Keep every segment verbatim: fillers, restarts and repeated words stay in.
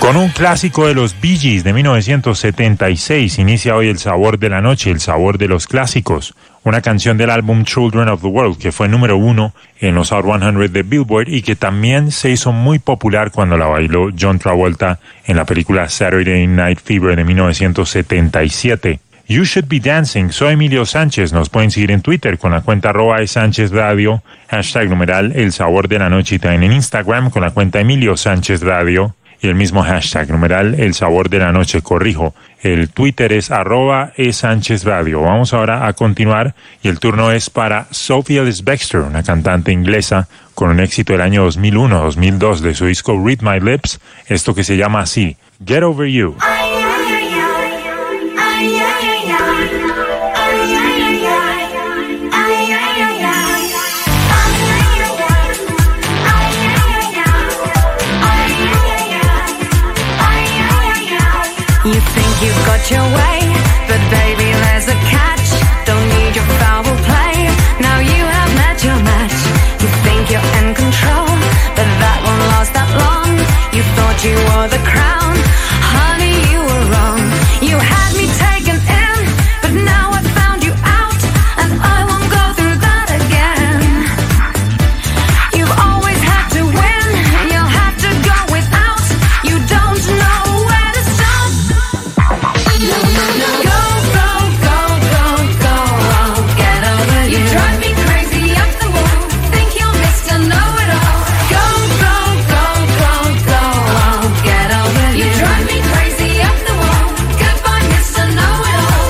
Con un clásico de los Bee Gees de mil novecientos setenta y seis inicia hoy el sabor de la noche, el sabor de los clásicos. Una canción del álbum Children of the World que fue número uno en los Hot cien de Billboard y que también se hizo muy popular cuando la bailó John Travolta en la película Saturday Night Fever de mil novecientos setenta y siete. You Should Be Dancing. Soy Emilio Sánchez. Nos pueden seguir en Twitter con la cuenta arroba Sánchez Radio, hashtag numeral El Sabor de la Noche, y también en Instagram con la cuenta Emilio Sánchez Radio y el mismo hashtag numeral El Sabor de la Noche. Corrijo, el Twitter es arroba Sánchez Radio. Vamos ahora a continuar y el turno es para Sophie Ellis-Bextor, una cantante inglesa con un éxito del año dos mil uno dos mil dos de su disco Read My Lips, esto que se llama así, Get Over You. You think you've got your way, but baby there's a catch. Don't need your foul play, now you have met your match. You think you're in control, but that won't last that long. You thought you were the crown, honey you were wrong. You had me taken in, but now I found you out, and I won't go through that again. You've always had to win, you'll have to go without. You don't know where to stop. No, no, no. Go, go, go, go, go, oh, get over you. You drive me crazy up the wall, think you're Mister Know-It-All. Go, go, go, go, go, oh, get over you. You drive me crazy up the wall, goodbye Mister Know-It-All.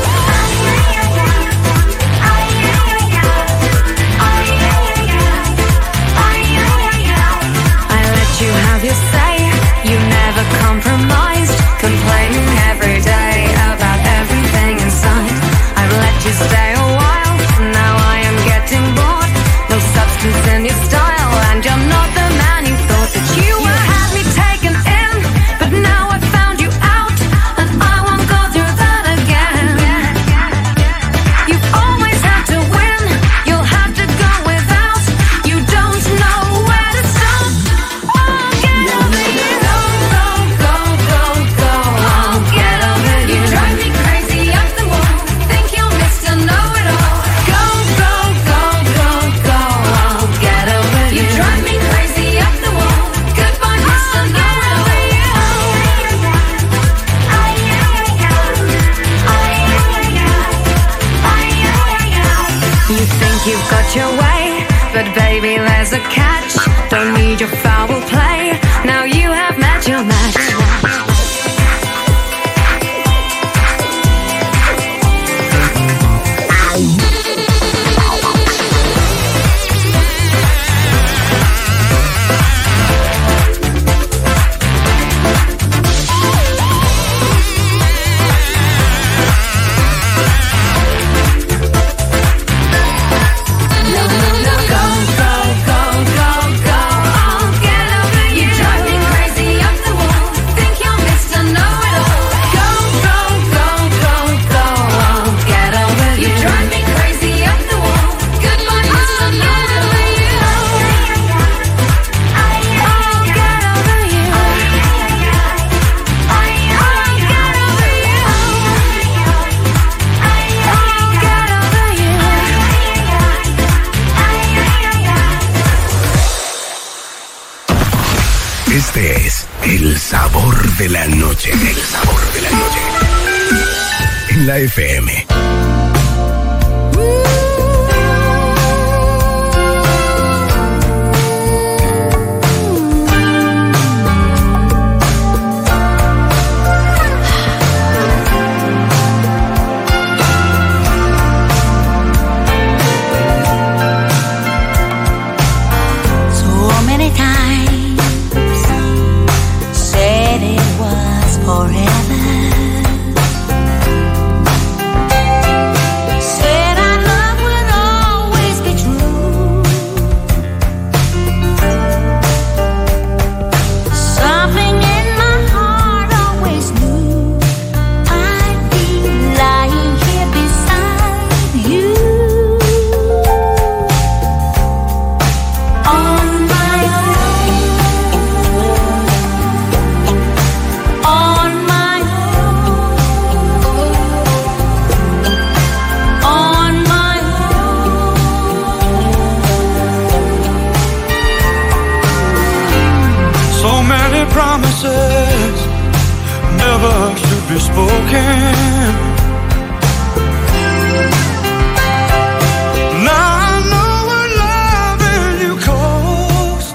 I let you have your say, you never compromised, complaining every day about everything inside. I've let you stay a while, now I am getting bored. No substance in your style, and you're not the man you thought that you were. You had me taken in, but now I found you out, and I won't go through that again. You've always had to win, you'll have to go without. You don't know where to stop. Oh, get over you. Go, go, go, go, go, oh, get over you. You drive me crazy up the wall, think you're Mister Know-It-All. Go, go, go, go, go, oh, get over you. You drive me crazy up the wall, goodbye Mister Know-It-All. You think you've got your way, but baby there's a catch. Don't need your foul play, now you have met your match. No, no, no. Go, go, go, go, go, oh, get over you. You drive me crazy up the wall, think you're Mister Know-It-All. Go, go, go, go, go, oh, get over you. You drive me crazy up the wall, goodbye Mister Know-It-All. Oh, get over you. Oh, get over you. Oh, get over you. Este es El Sabor de la Noche. El Sabor de la Noche. En la F M. So many times said it was forever. be spoken. Now I know what loving you cost.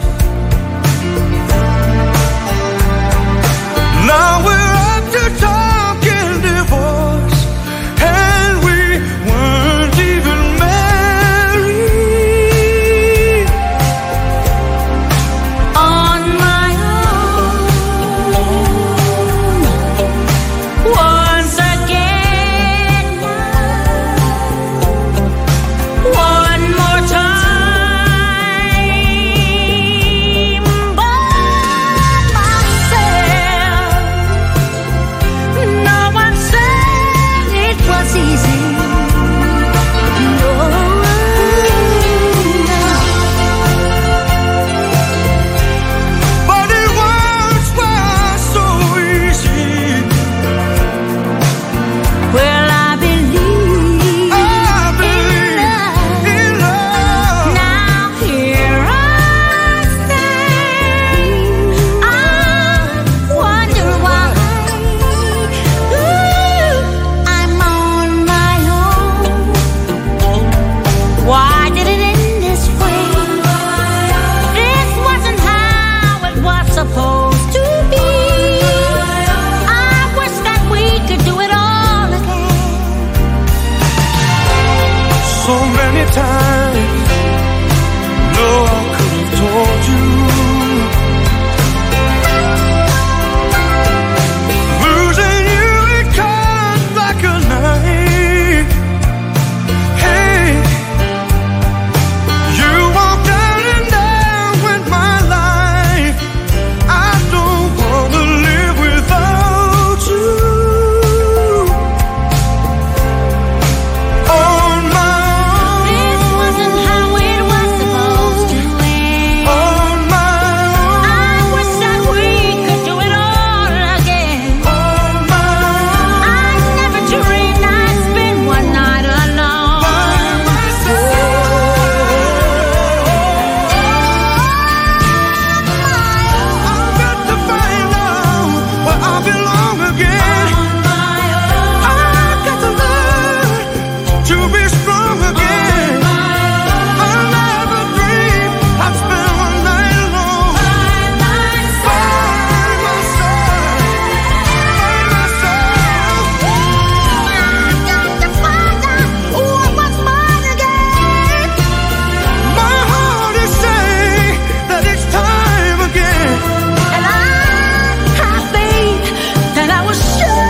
Now we're up to talking divorce, and we weren't even married. On my own, once again, one more time, by myself. No one said it was easy. No, But it once was so easy. well, I believe I believe in love. now here I stand. I wonder why. Ooh, I'm on my own. Why did it end this way? This wasn't how it was supposed to be. I wish that we could do it all again. So many times, no, I could have told you. Losing you, it comes like a knife. Hey, you walked out and I went my life. I don't wanna live without you. On my This own, wasn't how it was supposed to end. on my I own, wish that we could do it all again. on my I never dreamed I'd spend one night alone. I've got to find out where I belong again. I've got to learn to be strong again. I never dreamed I'd spend one night alone. By myself, by myself. I've got to find out what was mine again. My heart is saying that it's time again. And I have faith that I will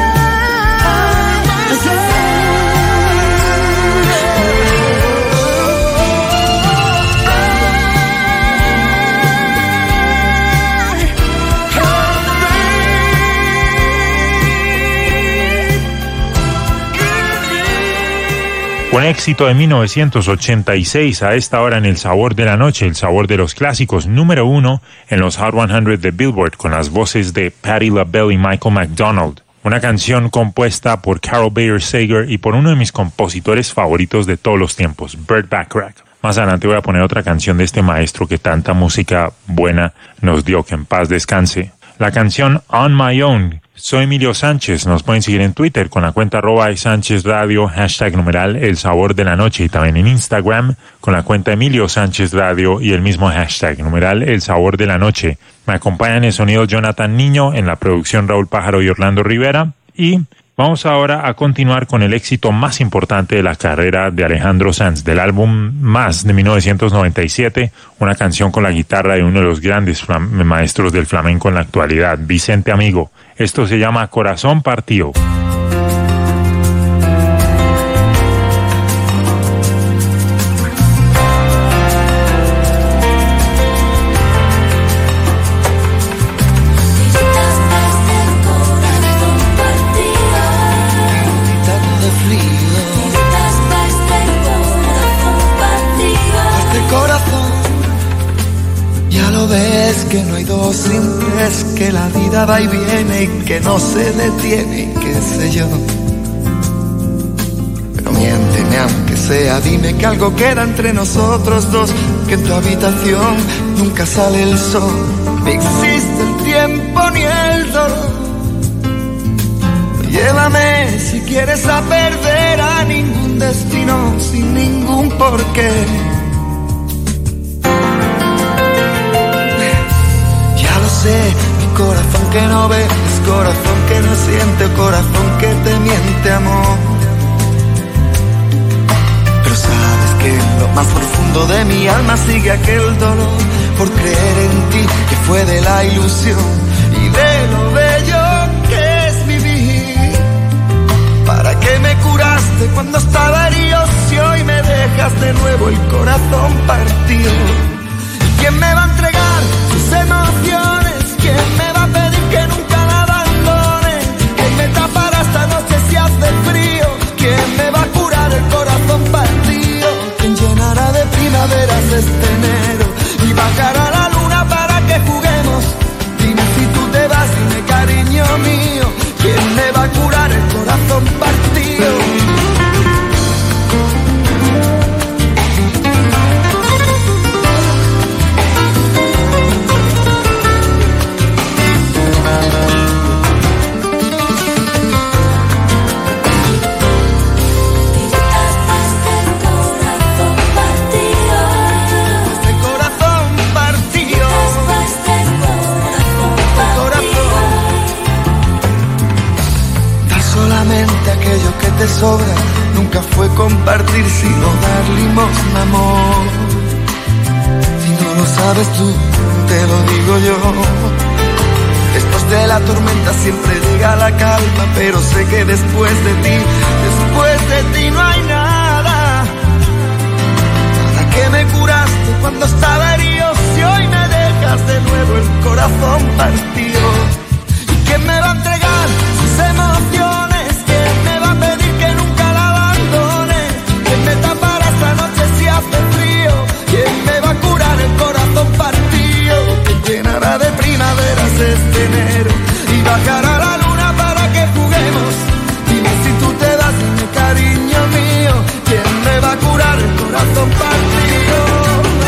Un éxito de mil novecientos ochenta y seis a esta hora en el sabor de la noche, el sabor de los clásicos, número uno en los Hot cien de Billboard con las voces de Patti LaBelle y Michael McDonald. Una canción compuesta por Carol Bayer Sager y por uno de mis compositores favoritos de todos los tiempos, Burt Bacharach. Más adelante voy a poner otra canción de este maestro que tanta música buena nos dio, que en paz descanse. La canción On My Own. Soy Emilio Sánchez, nos pueden seguir en Twitter con la cuenta arroba Sánchez Radio, hashtag numeral El Sabor de la Noche, y también en Instagram con la cuenta Emilio Sánchez Radio y el mismo hashtag numeral El Sabor de la Noche. Me acompañan en el sonido Jonathan Niño, en la producción Raúl Pájaro y Orlando Rivera, y vamos ahora a continuar con el éxito más importante de la carrera de Alejandro Sanz, del álbum Más de mil novecientos noventa y siete, una canción con la guitarra de uno de los grandes maestros del flamenco en la actualidad, Vicente Amigo. Esto se llama Corazón Partido. Que no hay dos sin tres, que la vida va y viene y que no se detiene y qué sé yo. Pero miénteme aunque sea, dime que algo queda entre nosotros dos, que en tu habitación nunca sale el sol, ni existe el tiempo ni el dolor. Y quieres a perder a ningún destino sin ningún porqué. Ya lo sé, mi corazón que no ve es corazón que no siente, corazón que te miente, amor. Pero sabes que en lo más profundo de mi alma sigue aquel dolor por creer en ti, que fue de la ilusión y de lo bello que es vivir. ¿Para qué me curaste cuando estaba herido si hoy me dejas de nuevo el corazón partido? ¿Y quién me va a entregar sus emociones? ¿Quién me va a pedir que nunca la abandone? ¿Quién me tapará esta noche si hace frío? ¿Quién me va a curar el corazón partido? ¿Quién llenará de primaveras este enero y bajará la luna para que juguemos? Dime si tú te vas, dime cariño mío, ¿quién me va a curar el corazón partido? Aquello que te sobra nunca fue compartir, sino dar limosna, amor. Si no lo sabes tú, te lo digo yo. Después de la tormenta siempre llega la calma, pero sé que después de ti, después de ti no hay nada. Nada que me curaste cuando estaba herido, si hoy me dejas de nuevo el corazón partido. ¿Y quién me va a entregar sus emociones? Me tapará esta noche si hace frío. ¿Quién me va a curar el corazón partido? ¿Quién llenará de primaveras este enero y bajará la luna para que juguemos? Dime si tú te vas, dime cariño mío, ¿quién me va a curar el corazón partido?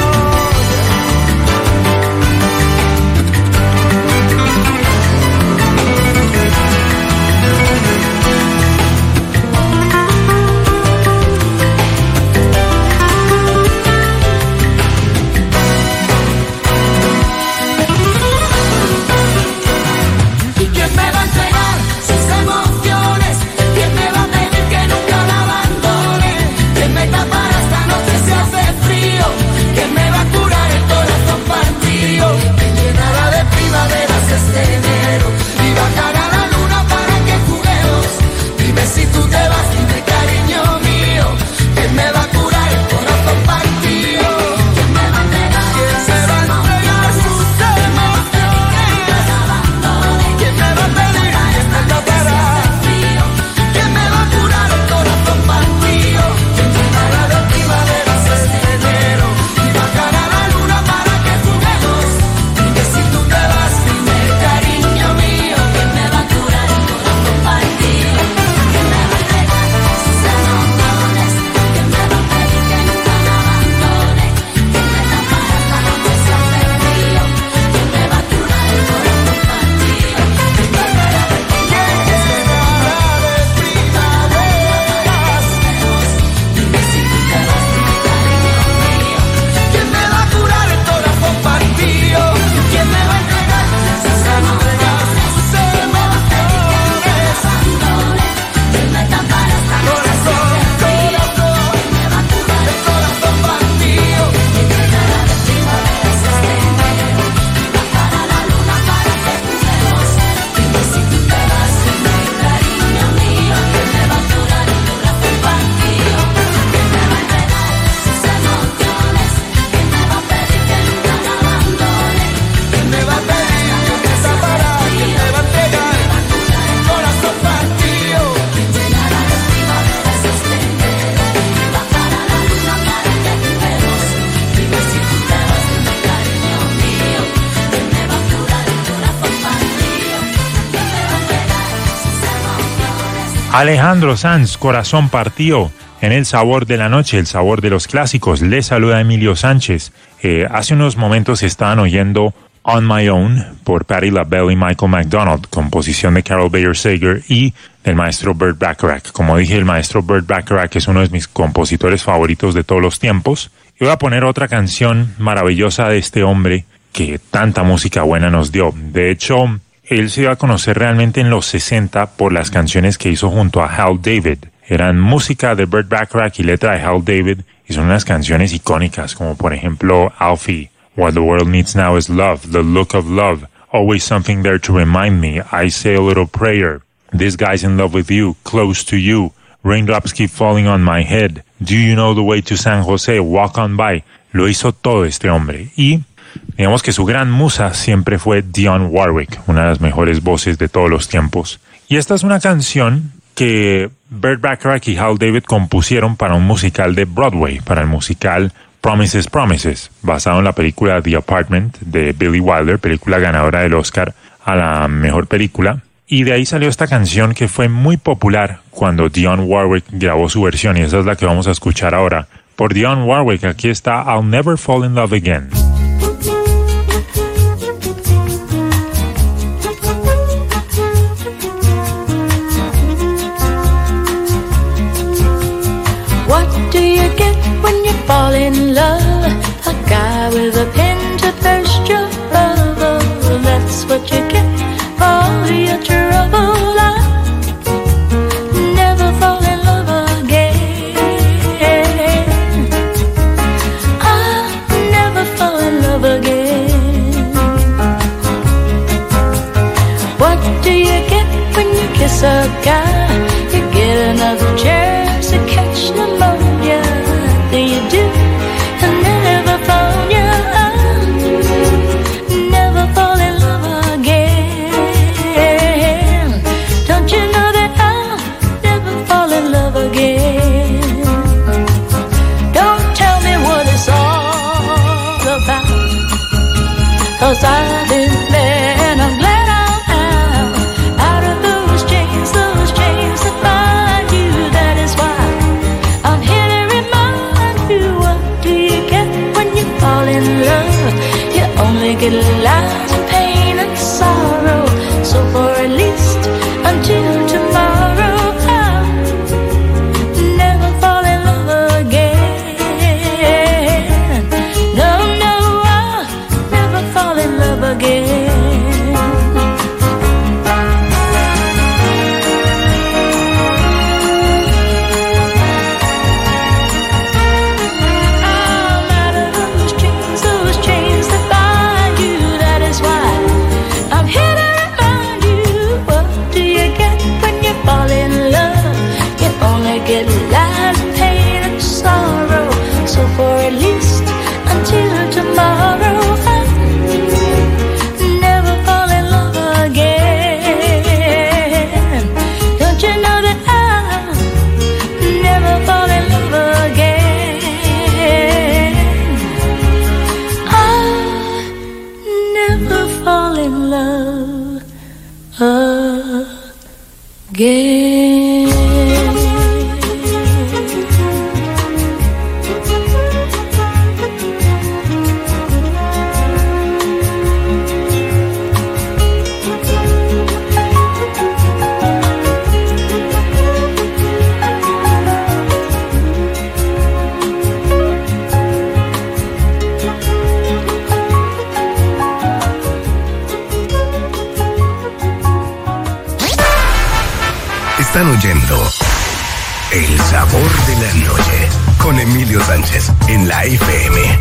Alejandro Sanz, Corazón Partido, en El Sabor de la Noche, el sabor de los clásicos. Les saluda Emilio Sánchez. Eh, hace unos momentos estaban oyendo On My Own por Patti LaBelle y Michael McDonald, composición de Carol Bayer Sager y del maestro Burt Bacharach. Como dije, el maestro Burt Bacharach es uno de mis compositores favoritos de todos los tiempos. Y voy a poner otra canción maravillosa de este hombre que tanta música buena nos dio. De hecho, él se dio a conocer realmente en los sesenta por las canciones que hizo junto a Hal David. Eran música de Burt Bacharach y letra de Hal David, y son unas canciones icónicas, como por ejemplo Alfie, What the World Needs Now is Love, The Look of Love, Always Something There to Remind Me, I Say a Little Prayer, This Guy's in Love with You, Close to You, Raindrops Keep Falling on My Head, Do You Know the Way to San Jose, Walk On By. Lo hizo todo este hombre. Y digamos que su gran musa siempre fue Dionne Warwick, una de las mejores voces de todos los tiempos. Y esta es una canción que Burt Bacharach y Hal David compusieron para un musical de Broadway, para el musical Promises, Promises, basado en la película The Apartment de Billy Wilder, película ganadora del Oscar a la mejor película. Y de ahí salió esta canción que fue muy popular cuando Dionne Warwick grabó su versión, y esa es la que vamos a escuchar ahora. Por Dionne Warwick, aquí está I'll Never Fall in Love Again. Fall in love, a guy with a pen to burst your bubble. That's what you get for your trouble. I never fall in love again. I never fall in love again. What do you get when you kiss a guy? You get another chance to catch pneumonia. Do you do? I never fall, yeah, never fall in love again. Don't you know that I'll never fall in love again? Don't tell me what it's all about, 'cause I've been there and I'm glad I'm out, out of those chains, those chains that bind you. That is why I'm here. Fall in love, you only get lies and pain and sorrow. So for at least until tomorrow, I'll never fall in love again. No, no, I'll never fall in love again. Get lies, pain and sorrow. So for at least until tomorrow, I'll never fall in love again. Don't you know that I'll never fall in love again? I'll never fall in love again. Están oyendo El Sabor de la Noche con Emilio Sánchez en la F M.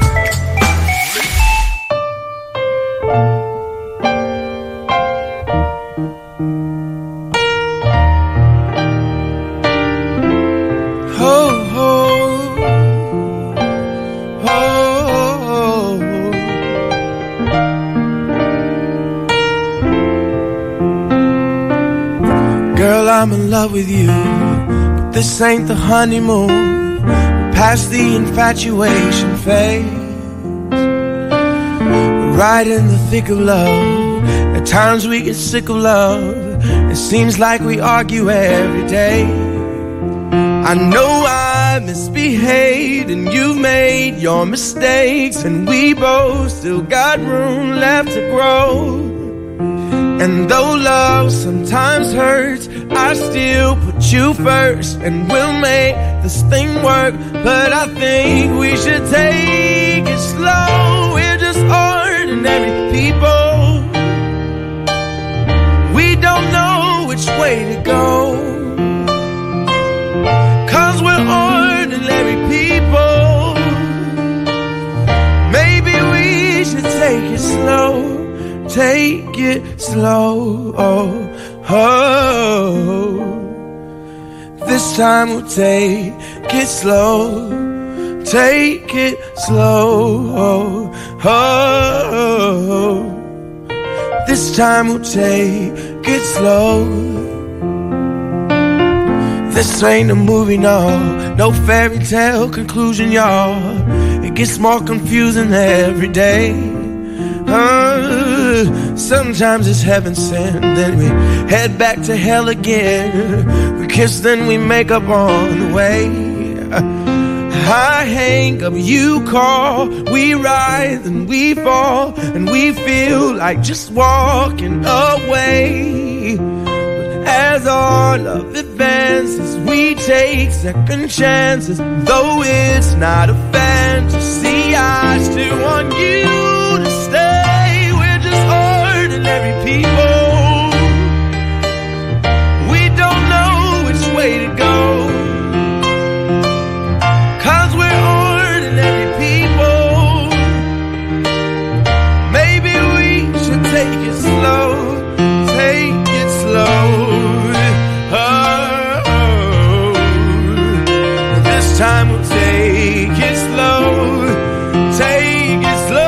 I'm in love with you, but this ain't the honeymoon. We're past the infatuation phase. We're right in the thick of love. At times we get sick of love. It seems like we argue every day. I know I I misbehaved and you've made your mistakes, and we both still got room left to grow. And though love sometimes hurts, I still put you first, and we'll make this thing work. But I think we should take it slow. We're just ordinary people. We don't know which way to go, 'cause we're ordinary people. Maybe we should take it slow. Take it slow, oh, oh. This time we'll take it slow. Take it slow, oh, oh. This time we'll take it slow. This ain't a movie, no, no fairy tale conclusion, y'all. It gets more confusing every day. Uh, sometimes it's heaven sent, then we head back to hell again. We kiss, then we make up on the way. I hang up, you call, we rise and we fall, and we feel like just walking away. But as our love advances, we take second chances. Though it's not a fantasy, I still want you to stay. Ordinary people, we don't know which way to go, 'cause we're ordinary people. Maybe we should take it slow, take it slow. Oh, this time we'll take it slow, take it slow.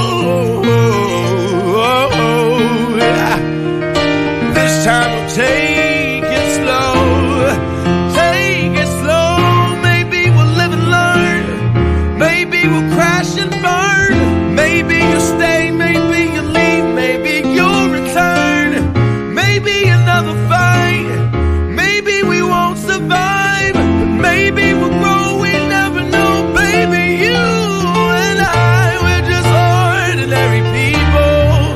This time we'll take it slow, take it slow. Maybe we'll live and learn, maybe we'll crash and burn. Maybe you'll stay, maybe you'll leave, maybe you'll return. Maybe another fight, maybe we won't survive, but maybe we'll grow, we never know. Baby, you and I, we're just ordinary people.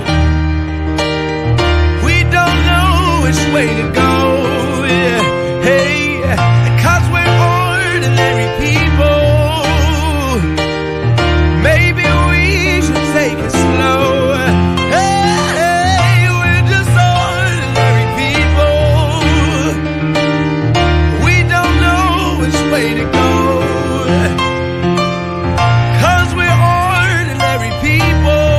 Which way to go, yeah, hey, 'cause we're ordinary people. Maybe we should take it slow. Hey, we're just ordinary people. We don't know which way to go, 'cause we're ordinary people.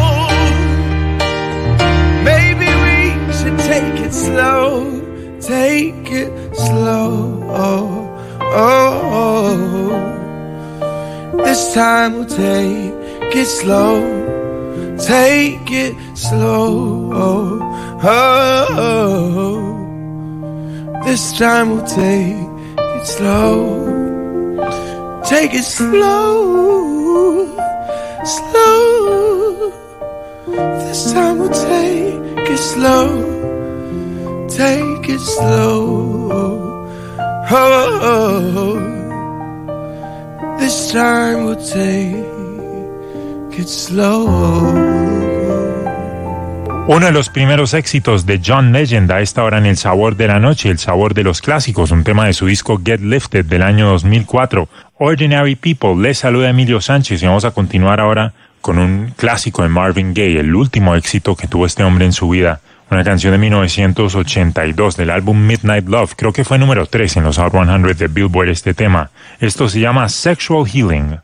Maybe we should take it slow. Take it slow, oh, oh, oh. This time we'll take it slow. Take it slow, oh, oh, oh. This time we'll take it slow. Take it slow, slow. This time we'll take it slow. Take it slow, oh, oh. This time we'll take it slow. Uno de los primeros éxitos de John Legend a esta hora en El Sabor de la Noche, El Sabor de los Clásicos, un tema de su disco Get Lifted del año dos mil cuatro. Ordinary People. Les saluda Emilio Sánchez y vamos a continuar ahora con un clásico de Marvin Gaye, el último éxito que tuvo este hombre en su vida. Una canción de mil novecientos ochenta y dos del álbum Midnight Love. Creo que fue número tres en los Hot cien de Billboard este tema. Esto se llama Sexual Healing.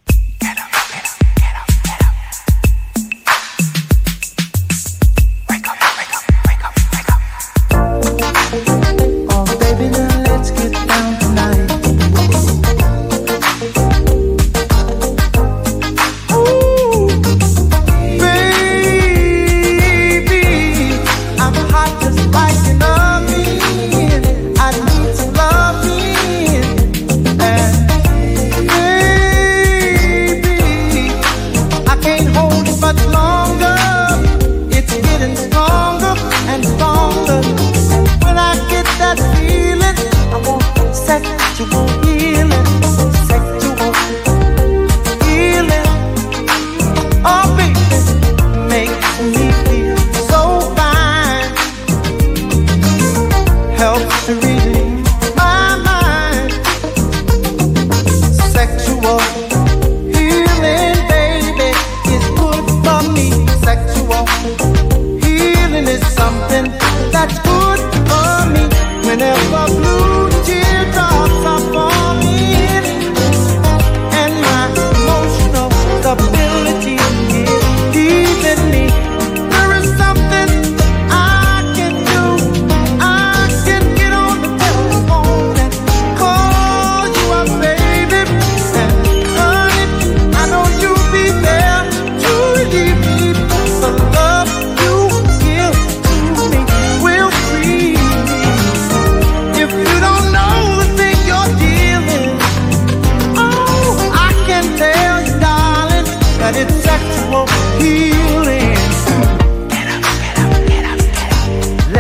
Baby,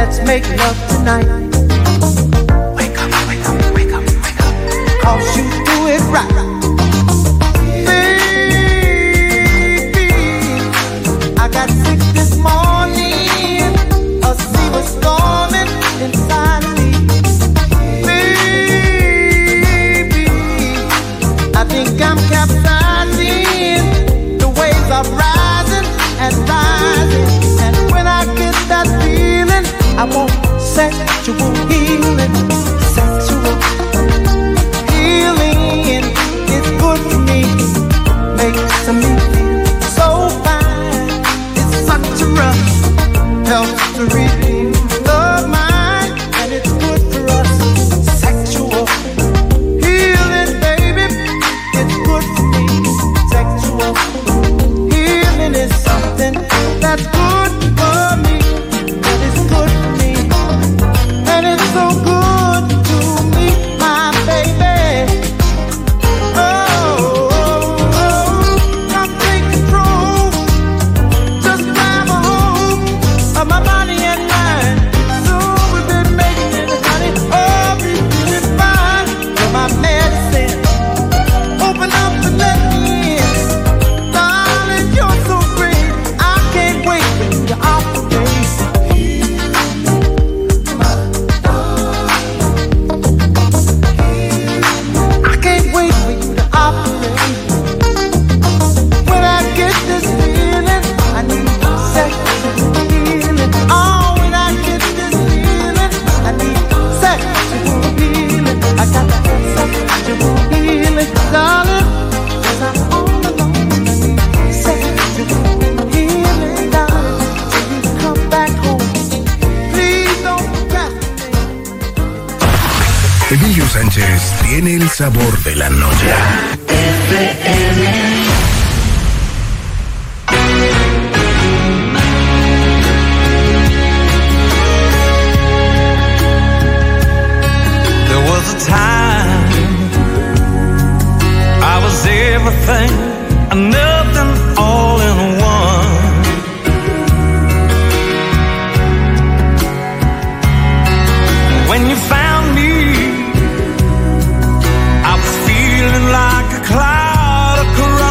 let's make love tonight. Wake up, wake up, wake up, wake up. Cause you do it right. Baby, I got sick this morning. A sea was storming inside of me. Baby, I think I'm capsizing. The waves are rising and rising. And when I get that feeling, I want sexual healing. Sexual healing is good for me. Makes me feel so fine. It's such a rush. Helps to redeem the mind. And it's good for us. Sexual healing, baby. It's good for me. Sexual healing is something that's good for me. That is good for me. And it's so good to me, my baby. Oh, oh, oh. Come take control. Just grab a hold of my body and mind. So we've been making it, honey. Oh, we feeling fine. You're my medicine. Open up and let me in. Darling, you're so great. I can't wait for you to operate. I can't wait for you to operate. When I get this feeling, I need sexual healing. Oh, when I get this feeling, I need sexual healing. I got to have sexual healing, darling. 'Cause I'm all alone. I need sexual healing, darling. Till you come back home. Please don't procrastinate. Emilio Sánchez tiene el sabor de la noche. There was a time I was everything and nothing all in one. When you found me, I was feeling like a cloud of corruption.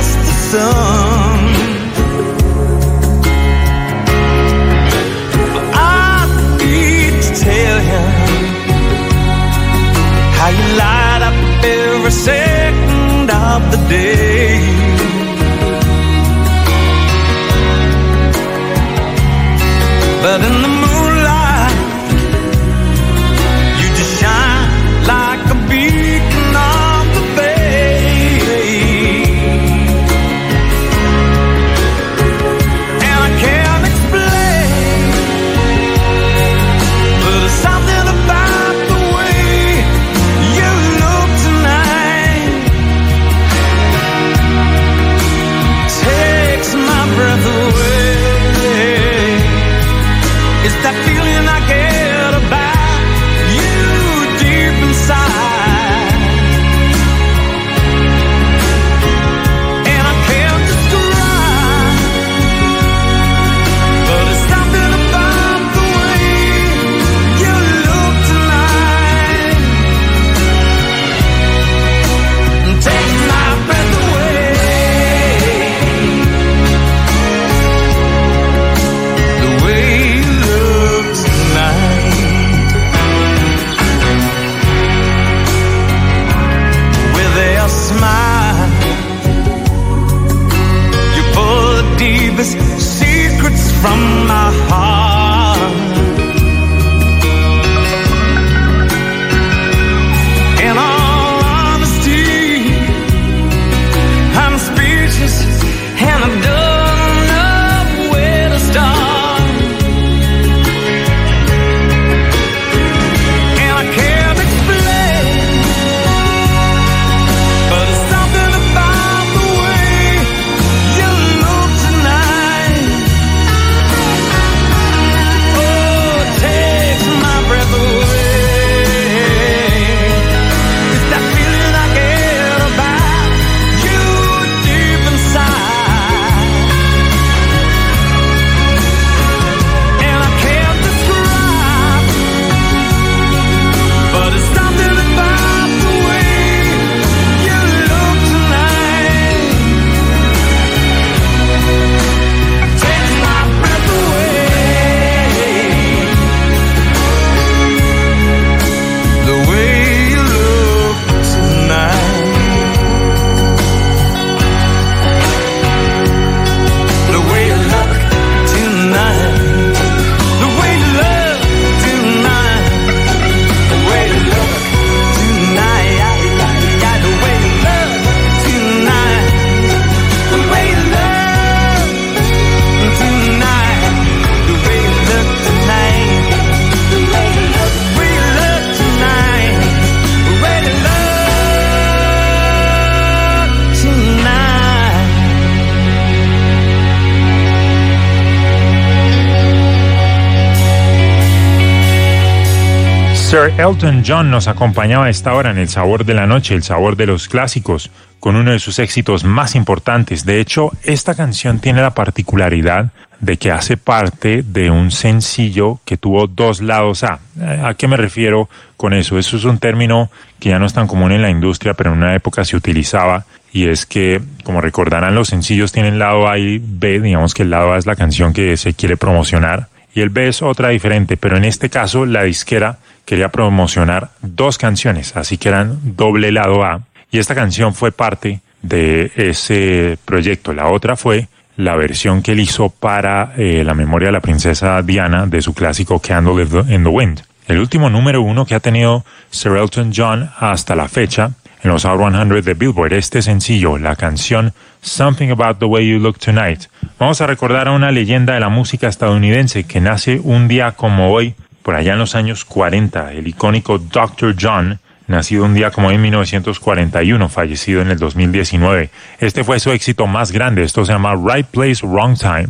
Sir Elton John nos acompañaba a esta hora en El Sabor de la Noche, el sabor de los clásicos, con uno de sus éxitos más importantes. De hecho, esta canción tiene la particularidad de que hace parte de un sencillo que tuvo dos lados A. ¿A qué me refiero con eso? Eso es un término que ya no es tan común en la industria, pero en una época se utilizaba, y es que, como recordarán, los sencillos tienen lado A y B. Digamos que el lado A es la canción que se quiere promocionar y el B es otra diferente, pero en este caso la disquera quería promocionar dos canciones, así que eran doble lado A, y esta canción fue parte de ese proyecto. La otra fue la versión que él hizo para eh, la memoria de la princesa Diana de su clásico Candle in the Wind. El último número uno que ha tenido Sir Elton John hasta la fecha en los Hot cien de Billboard, este sencillo, la canción Something About the Way You Look Tonight. Vamos a recordar a una leyenda de la música estadounidense que nace un día como hoy, por allá en los años cuarenta, el icónico doctor John, nacido un día como hoy en mil novecientos cuarenta y uno, fallecido en el dos mil diecinueve. Este fue su éxito más grande, esto se llama Right Place, Wrong Time.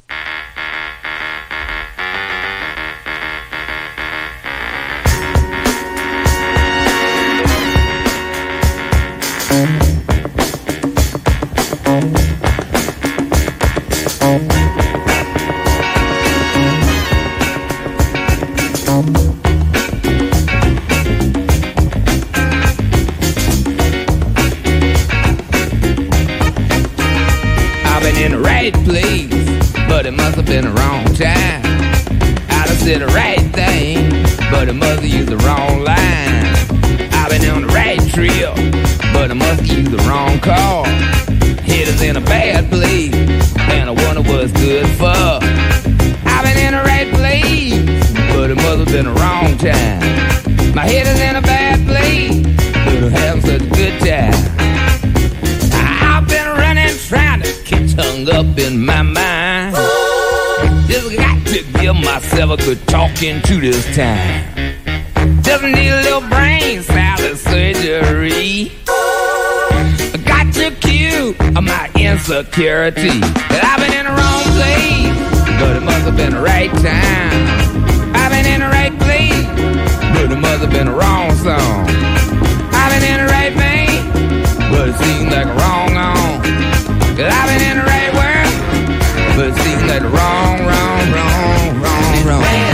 Been the wrong time. I'd have said the right thing, but I must have used the wrong line. I've been on the right trail, but I must have used the wrong call. Head is in a bad place, and I wonder what's good for. I've been in the right place, but it must have been the wrong time. My head is in a bad place, but I'm having such a good time. I've been running, trying to get hung up in my mind. Just got to give myself a good talking to this time. Just need a little brain salad surgery. Got to cue my insecurity. That I've been in the wrong place, but it must have been the right time. I've been in the right place, but it must have been the wrong song. I've been in the right vein, but it seems like a wrong on. That I've been in the right world, but it seems like the wrong, wrong, wrong, wrong, wrong.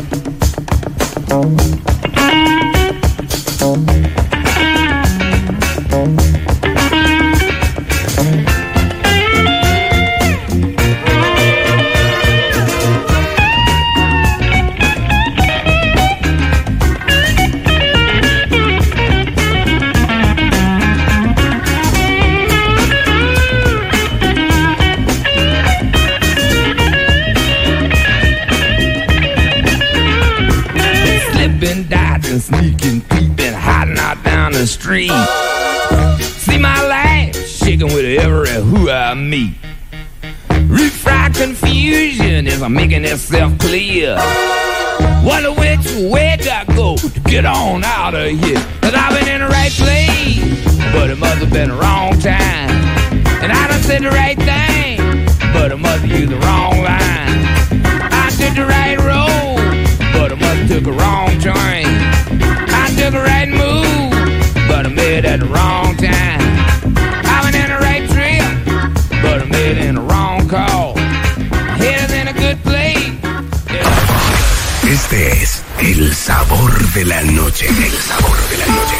Sneaking, peeping, hiding out down the street. See my life shaking with every who I meet. Refried confusion as I'm making itself clear. Wonder which way do I go to get on out of here? Cause I've been in the right place, but it must have been the wrong time. And I done said the right thing, but I must have used the wrong line. I took the right road, but I must have took a wrong turn. I took a right move, but I made it at the wrong time. I went in the right trail, but I made it in the wrong call. Head is in a good place. Yeah. Este es el sabor de la noche. El sabor de la noche.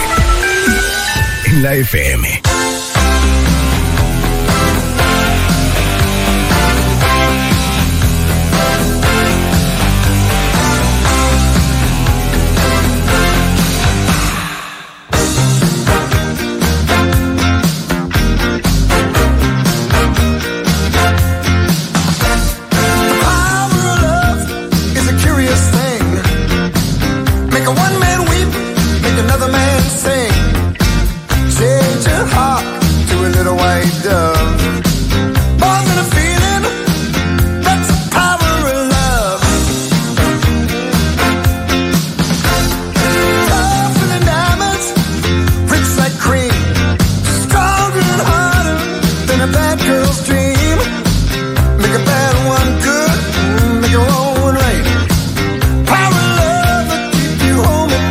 En la F M. Power of love will keep you home.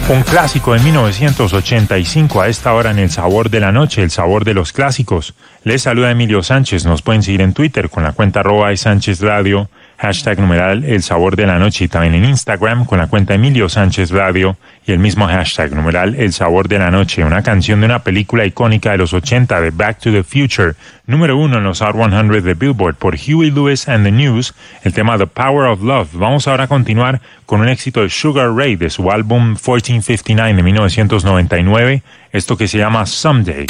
Un clásico de mil novecientos ochenta y cinco a esta hora en El Sabor de la Noche, el sabor de los clásicos. Les saluda Emilio Sánchez. Nos pueden seguir en Twitter con la cuenta arroba de Sánchez Radio, hashtag numeral El Sabor de la Noche, y también en Instagram con la cuenta Emilio Sánchez Radio y el mismo hashtag numeral El Sabor de la Noche. Una canción de una película icónica de los ochenta de Back to the Future, número uno en los Hot cien de Billboard por Huey Lewis and the News, el tema The Power of Love. Vamos ahora a continuar con un éxito de Sugar Ray de su álbum mil cuatrocientos cincuenta y nueve de mil novecientos noventa y nueve, esto que se llama Someday.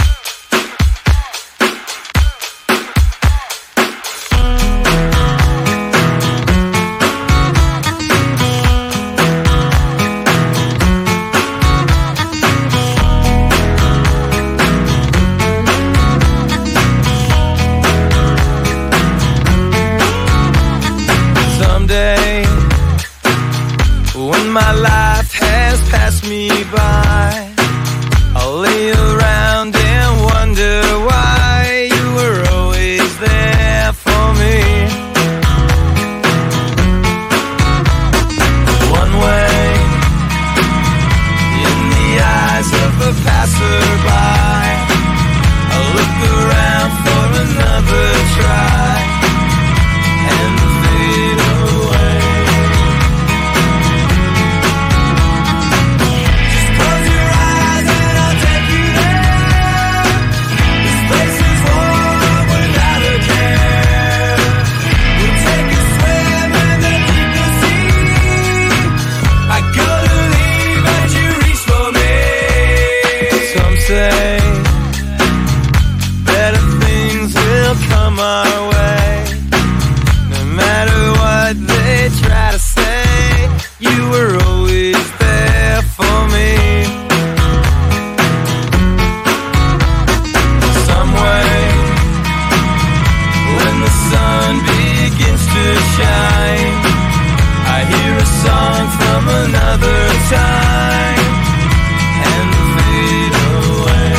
My life has passed me by, I'll lay around and wonder why you were always there for me. One way in the eyes of a passerby, I'll look around for another try and fade away. Say better things will come our way, no matter what they try to say. You were always there for me. Some way when the sun begins to shine, I hear a song from another time and fade away.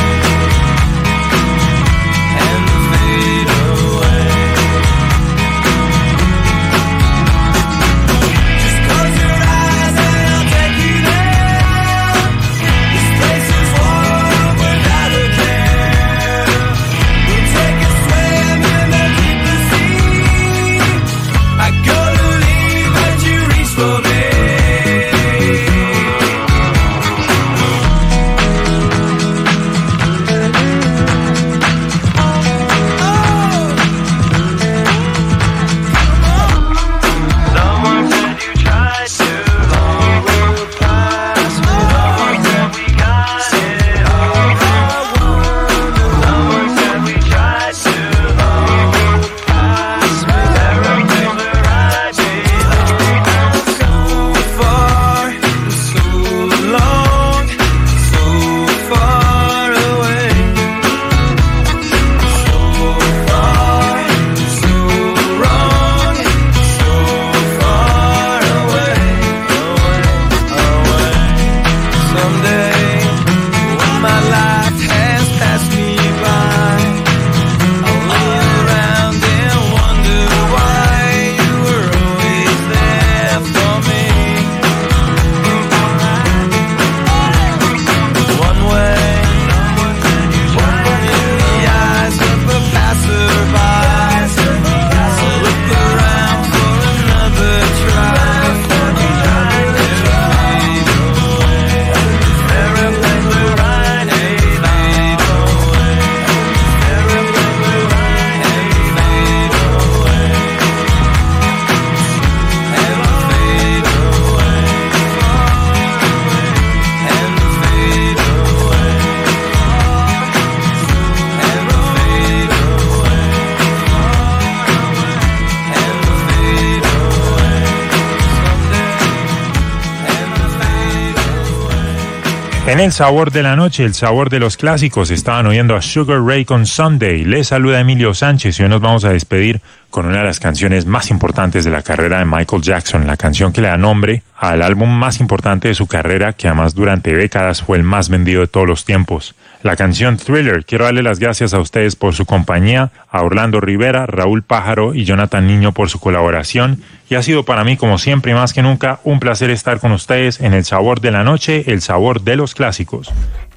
En El Sabor de la Noche, el sabor de los clásicos, estaban oyendo a Sugar Ray con Someday. Les saluda Emilio Sánchez y hoy nos vamos a despedir con una de las canciones más importantes de la carrera de Michael Jackson, la canción que le da nombre al álbum más importante de su carrera, que además durante décadas fue el más vendido de todos los tiempos. La canción Thriller. Quiero darle las gracias a ustedes por su compañía, a Orlando Rivera, Raúl Pájaro y Jonathan Niño por su colaboración, y ha sido para mí, como siempre y más que nunca, un placer estar con ustedes en El Sabor de la Noche, el sabor de los clásicos.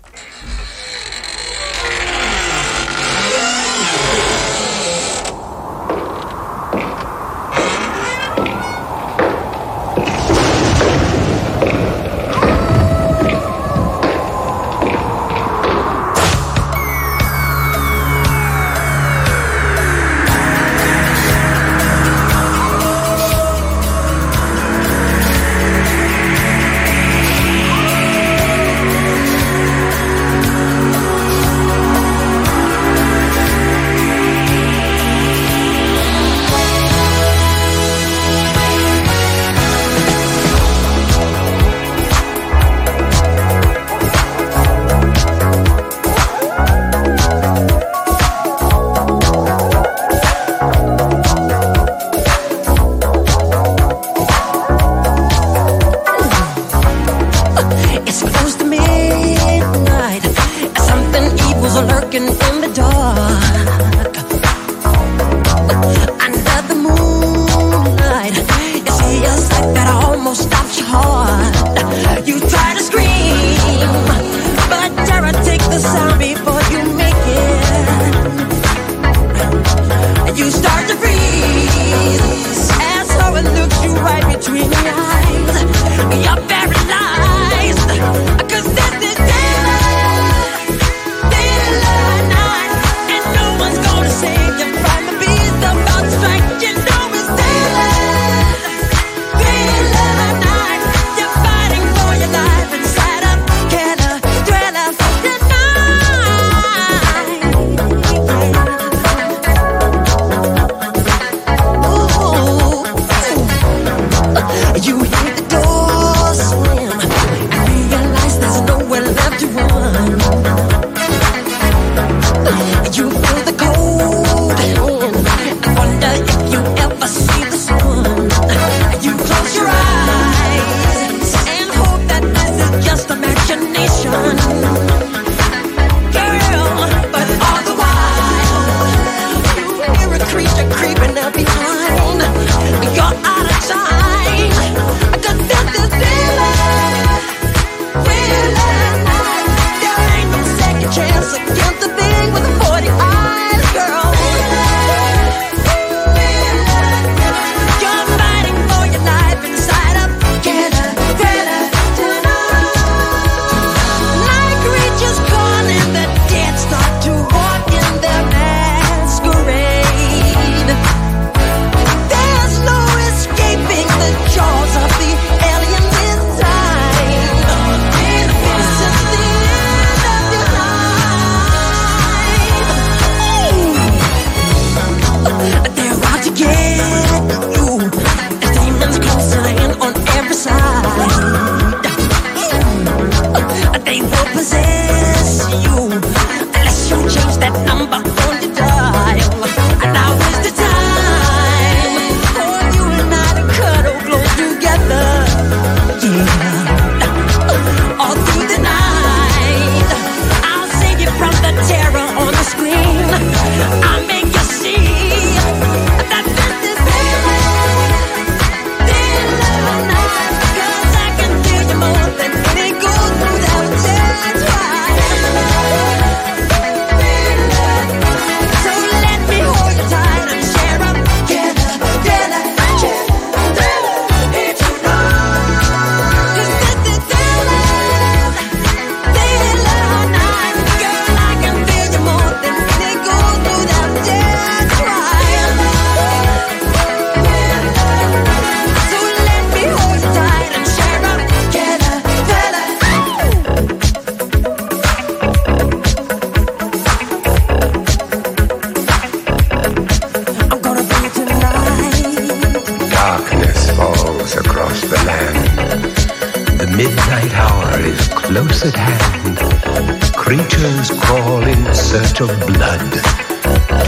midnight hour is close at hand. Creatures crawl in search of blood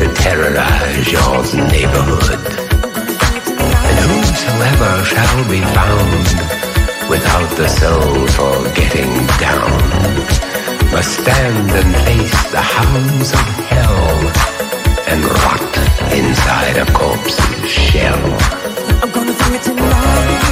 to terrorize your neighborhood. And whosoever shall be found without the soul for getting down must stand and face the hounds of hell and rot inside a corpse's shell. I'm gonna do it tonight.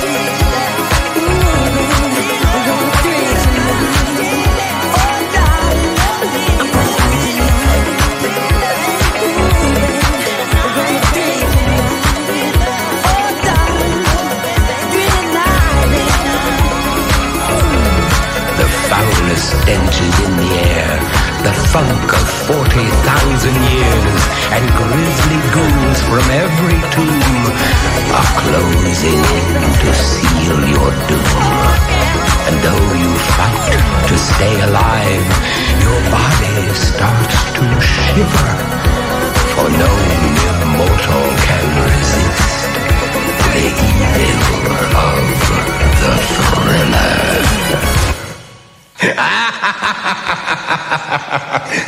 Stench is in the air, the funk of forty thousand years, and grisly ghouls from every tomb are closing in to seal your doom. And though you fight to stay alive, your body starts to shiver, for no mere mortal can resist the evil of the thriller. Ha ha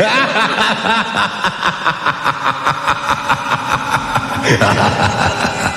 ha ha ha!